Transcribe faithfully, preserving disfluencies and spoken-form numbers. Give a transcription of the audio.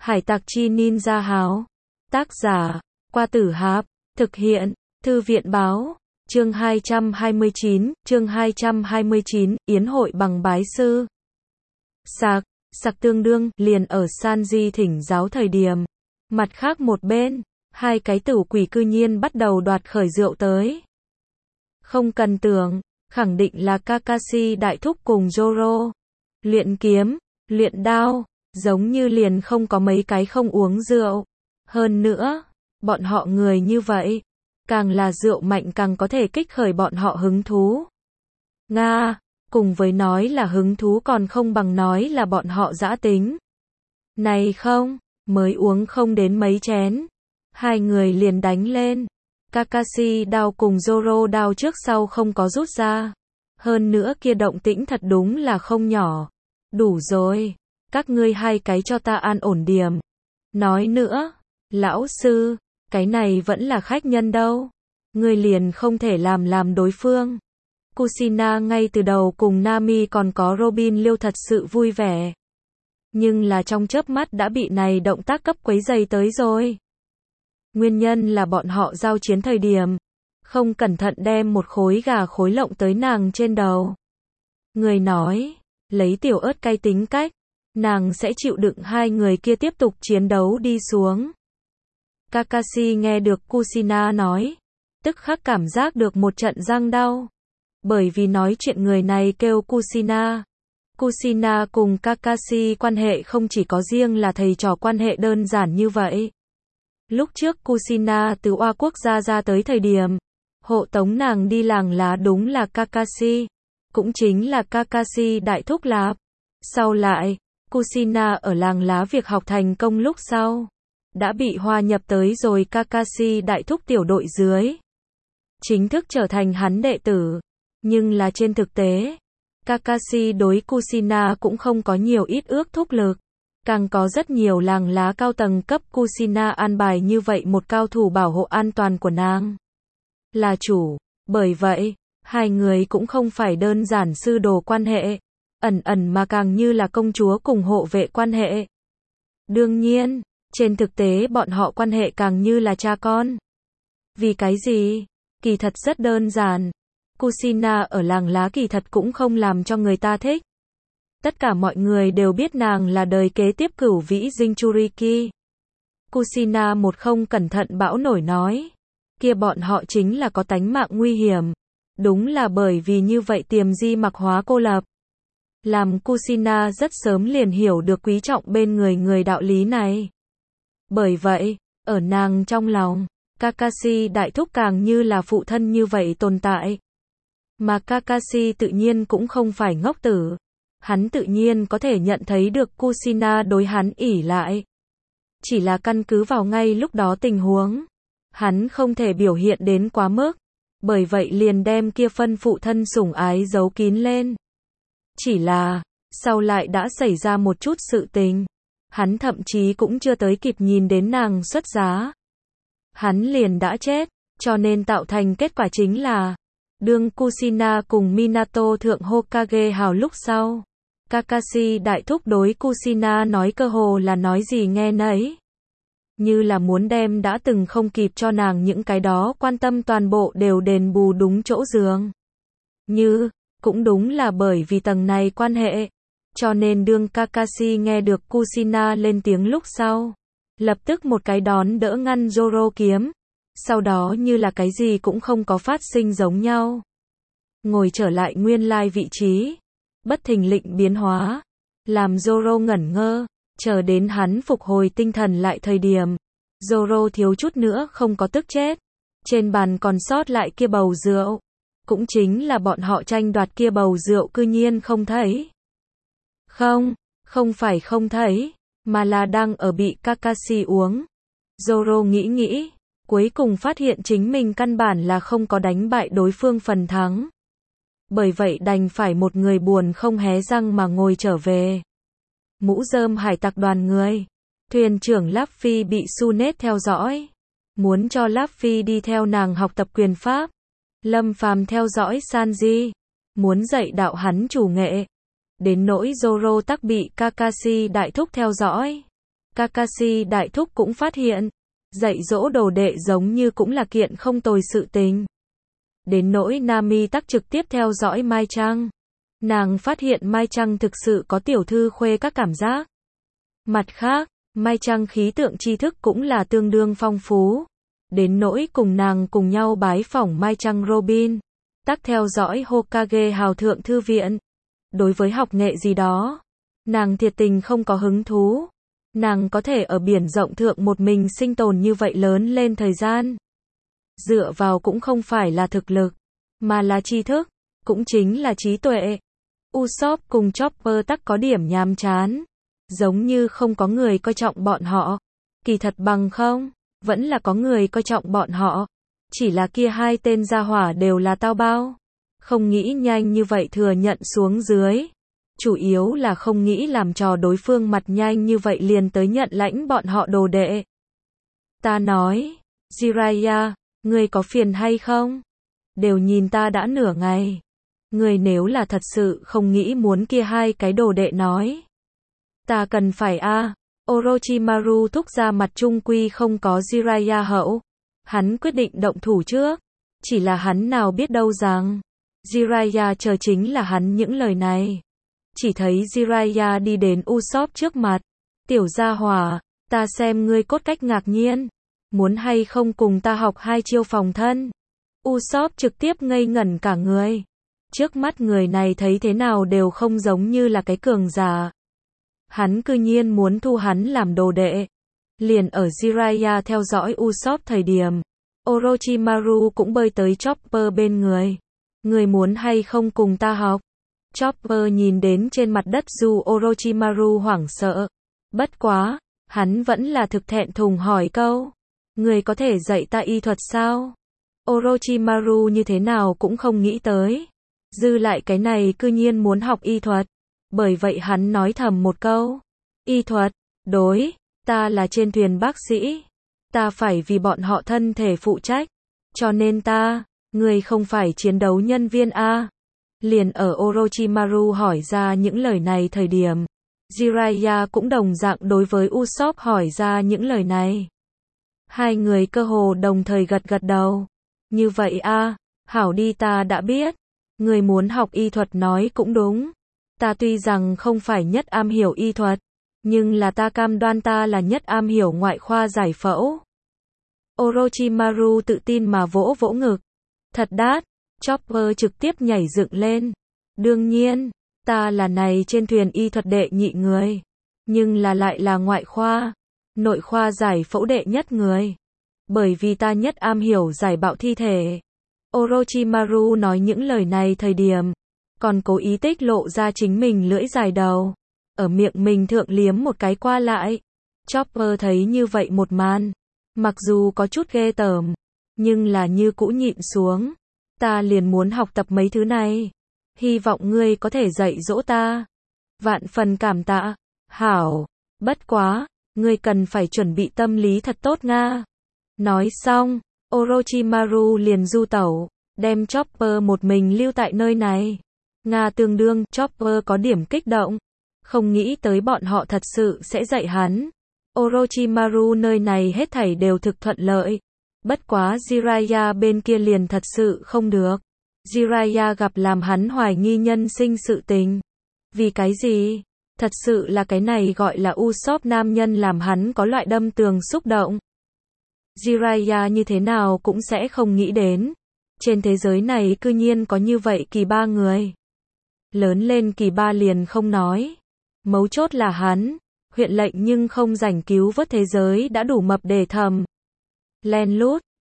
Hải tặc chi ninja háo. Tác giả, Qua Tử Hạp. Thực hiện, Thư viện báo. Chương hai trăm hai mươi chín, chương hai trăm hai mươi chín, yến hội bằng bái sư. Sạc, sạc tương đương, liền ở Sanji thỉnh giáo thời điểm. Mặt khác một bên, hai cái tử quỷ cư nhiên bắt đầu đoạt khởi rượu tới. Không cần tưởng, khẳng định là Kakashi đại thúc cùng Zoro. Luyện kiếm, luyện đao, giống như liền không có mấy cái không uống rượu. Hơn nữa, bọn họ người như vậy, càng là rượu mạnh càng có thể kích khởi bọn họ hứng thú. Nga, cùng với nói là hứng thú còn không bằng nói là bọn họ dã tính. Này không, mới uống không đến mấy chén, hai người liền đánh lên. Kakashi đao cùng Zoro đao trước sau không có rút ra. Hơn nữa kia động tĩnh thật đúng là không nhỏ. Đủ rồi, các ngươi hai cái cho ta an ổn điểm. Nói nữa, lão sư, cái này vẫn là khách nhân đâu. Ngươi liền không thể làm làm đối phương. Kushina ngay từ đầu cùng Nami còn có Robin liêu thật sự vui vẻ. Nhưng là trong chớp mắt đã bị này động tác cấp quấy dày tới rồi. Nguyên nhân là bọn họ giao chiến thời điểm, không cẩn thận đem một khối gà khối lộng tới nàng trên đầu. Người nói, lấy tiểu ớt cay tính cách, nàng sẽ chịu đựng hai người kia tiếp tục chiến đấu đi xuống. Kakashi nghe được Kushina nói, tức khắc cảm giác được một trận răng đau. Bởi vì nói chuyện người này kêu Kushina. Kushina cùng Kakashi quan hệ không chỉ có riêng là thầy trò quan hệ đơn giản như vậy. Lúc trước Kushina từ Oa quốc gia ra tới thời điểm, hộ tống nàng đi làng lá đúng là Kakashi, cũng chính là Kakashi đại thúc lạp. Sau lại, Kushina ở làng lá việc học thành công lúc sau, đã bị hòa nhập tới rồi Kakashi đại thúc tiểu đội dưới. Chính thức trở thành hắn đệ tử, nhưng là trên thực tế, Kakashi đối Kushina cũng không có nhiều ít ước thúc lực. Càng có rất nhiều làng lá cao tầng cấp Kushina an bài như vậy một cao thủ bảo hộ an toàn của nàng. Là chủ, bởi vậy, hai người cũng không phải đơn giản sư đồ quan hệ, ẩn ẩn mà càng như là công chúa cùng hộ vệ quan hệ. Đương nhiên, trên thực tế bọn họ quan hệ càng như là cha con. Vì cái gì? Kỳ thật rất đơn giản. Kushina ở làng lá kỳ thật cũng không làm cho người ta thích. Tất cả mọi người đều biết nàng là đời kế tiếp cửu vĩ Jinchuriki. Kushina một không cẩn thận bão nổi nói. Kia bọn họ chính là có tánh mạng nguy hiểm. Đúng là bởi vì như vậy tiềm di mặc hóa cô lập. Làm Kushina rất sớm liền hiểu được quý trọng bên người người đạo lý này. Bởi vậy, ở nàng trong lòng, Kakashi đại thúc càng như là phụ thân như vậy tồn tại. Mà Kakashi tự nhiên cũng không phải ngốc tử. Hắn tự nhiên có thể nhận thấy được Kushina đối hắn ỷ lại. Chỉ là căn cứ vào ngay lúc đó tình huống. Hắn không thể biểu hiện đến quá mức. Bởi vậy liền đem kia phân phụ thân sủng ái giấu kín lên. Chỉ là, sau lại đã xảy ra một chút sự tình. Hắn thậm chí cũng chưa tới kịp nhìn đến nàng xuất giá. Hắn liền đã chết, cho nên tạo thành kết quả chính là đương Kushina cùng Minato thượng Hokage hào lúc sau. Kakashi đại thúc đối Kushina nói cơ hồ là nói gì nghe nấy. Như là muốn đem đã từng không kịp cho nàng những cái đó quan tâm toàn bộ đều đền bù đúng chỗ giường. Như, cũng đúng là bởi vì tầng này quan hệ. Cho nên đương Kakashi nghe được Kushina lên tiếng lúc sau. Lập tức một cái đón đỡ ngăn Zoro kiếm. Sau đó như là cái gì cũng không có phát sinh giống nhau. Ngồi trở lại nguyên lai vị trí. Bất thình lình biến hóa. Làm Zoro ngẩn ngơ. Chờ đến hắn phục hồi tinh thần lại thời điểm. Zoro thiếu chút nữa không có tức chết. Trên bàn còn sót lại kia bầu rượu. Cũng chính là bọn họ tranh đoạt kia bầu rượu cư nhiên không thấy. Không, không phải không thấy. Mà là đang ở bị Kakashi uống. Zoro nghĩ nghĩ. Cuối cùng phát hiện chính mình căn bản là không có đánh bại đối phương phần thắng. Bởi vậy đành phải một người buồn không hé răng mà ngồi trở về. Mũ rơm hải tặc đoàn người. Thuyền trưởng Luffy bị Sunet theo dõi. Muốn cho Luffy đi theo nàng học tập quyền pháp. Lâm Phàm theo dõi Sanji. Muốn dạy đạo hắn chủ nghệ. Đến nỗi Zoro tắc bị Kakashi đại thúc theo dõi. Kakashi đại thúc cũng phát hiện, dạy dỗ đồ đệ giống như cũng là kiện không tồi sự tình. Đến nỗi Nami tắc trực tiếp theo dõi Mai Trăng. Nàng phát hiện Mai Trăng thực sự có tiểu thư khuê các cảm giác. Mặt khác, Mai Trăng khí tượng tri thức cũng là tương đương phong phú. Đến nỗi cùng nàng cùng nhau bái phỏng Mai Trăng Robin, tắc theo dõi Hokage hào thượng thư viện. Đối với học nghệ gì đó, nàng thiệt tình không có hứng thú. Nàng có thể ở biển rộng thượng một mình sinh tồn như vậy lớn lên thời gian. Dựa vào cũng không phải là thực lực, mà là tri thức, cũng chính là trí tuệ. Usopp cùng Chopper tắc có điểm nhàm chán. Giống như không có người coi trọng bọn họ. Kỳ thật bằng không, vẫn là có người coi trọng bọn họ. Chỉ là kia hai tên gia hỏa đều là tao bao. Không nghĩ nhanh như vậy thừa nhận xuống dưới. Chủ yếu là không nghĩ làm trò đối phương mặt nhanh như vậy liền tới nhận lãnh bọn họ đồ đệ. Ta nói, Jiraiya, ngươi có phiền hay không? Đều nhìn ta đã nửa ngày. Ngươi nếu là thật sự không nghĩ muốn kia hai cái đồ đệ nói. Ta cần phải a à. Orochimaru thúc ra mặt trung quy không có Jiraiya hậu. Hắn quyết định động thủ trước. Chỉ là hắn nào biết đâu rằng, Jiraiya chờ chính là hắn những lời này. Chỉ thấy Jiraiya đi đến Usopp trước mặt. Tiểu gia hỏa, ta xem ngươi cốt cách ngạc nhiên. Muốn hay không cùng ta học hai chiêu phòng thân? Usopp trực tiếp ngây ngẩn cả người. Trước mắt người này thấy thế nào đều không giống như là cái cường giả. Hắn cư nhiên muốn thu hắn làm đồ đệ. Liền ở Jiraiya theo dõi Usopp thời điểm, Orochimaru cũng bơi tới Chopper bên người. Người muốn hay không cùng ta học? Chopper nhìn đến trên mặt đất dù Orochimaru hoảng sợ. Bất quá, hắn vẫn là thực thẹn thùng hỏi câu. Người có thể dạy ta y thuật sao? Orochimaru như thế nào cũng không nghĩ tới. Dư lại cái này cư nhiên muốn học y thuật. Bởi vậy hắn nói thầm một câu. Y thuật, đối, ta là trên thuyền bác sĩ. Ta phải vì bọn họ thân thể phụ trách. Cho nên ta, người không phải chiến đấu nhân viên A. Liền ở Orochimaru hỏi ra những lời này thời điểm. Jiraiya cũng đồng dạng đối với Usopp hỏi ra những lời này. Hai người cơ hồ đồng thời gật gật đầu. Như vậy a, hảo đi ta đã biết. Người muốn học y thuật nói cũng đúng. Ta tuy rằng không phải nhất am hiểu y thuật, nhưng là ta cam đoan ta là nhất am hiểu ngoại khoa giải phẫu. Orochimaru tự tin mà vỗ vỗ ngực. Thật đát, Chopper trực tiếp nhảy dựng lên. Đương nhiên, ta là này trên thuyền y thuật đệ nhị người. Nhưng là lại là ngoại khoa, nội khoa giải phẫu đệ nhất người. Bởi vì ta nhất am hiểu giải bạo thi thể. Orochimaru nói những lời này thời điểm, còn cố ý tích lộ ra chính mình lưỡi dài đầu. Ở miệng mình thượng liếm một cái qua lại. Chopper thấy như vậy một màn. Mặc dù có chút ghê tởm, nhưng là như cũ nhịn xuống. Ta liền muốn học tập mấy thứ này. Hy vọng ngươi có thể dạy dỗ ta. Vạn phần cảm tạ. Hảo. Bất quá, ngươi cần phải chuẩn bị tâm lý thật tốt nga. Nói xong, Orochimaru liền du tẩu, đem Chopper một mình lưu tại nơi này. Nga tương đương, Chopper có điểm kích động. Không nghĩ tới bọn họ thật sự sẽ dạy hắn. Orochimaru nơi này hết thảy đều thực thuận lợi. Bất quá Jiraiya bên kia liền thật sự không được. Jiraiya gặp làm hắn hoài nghi nhân sinh sự tình. Vì cái gì? Thật sự là cái này gọi là Usopp nam nhân làm hắn có loại đâm tường xúc động. Jiraiya như thế nào cũng sẽ không nghĩ đến. Trên thế giới này cư nhiên có như vậy kỳ ba người. Lớn lên kỳ ba liền không nói. Mấu chốt là hắn, huyện lệnh nhưng không rảnh cứu vớt thế giới đã đủ mập để thầm. Len lút,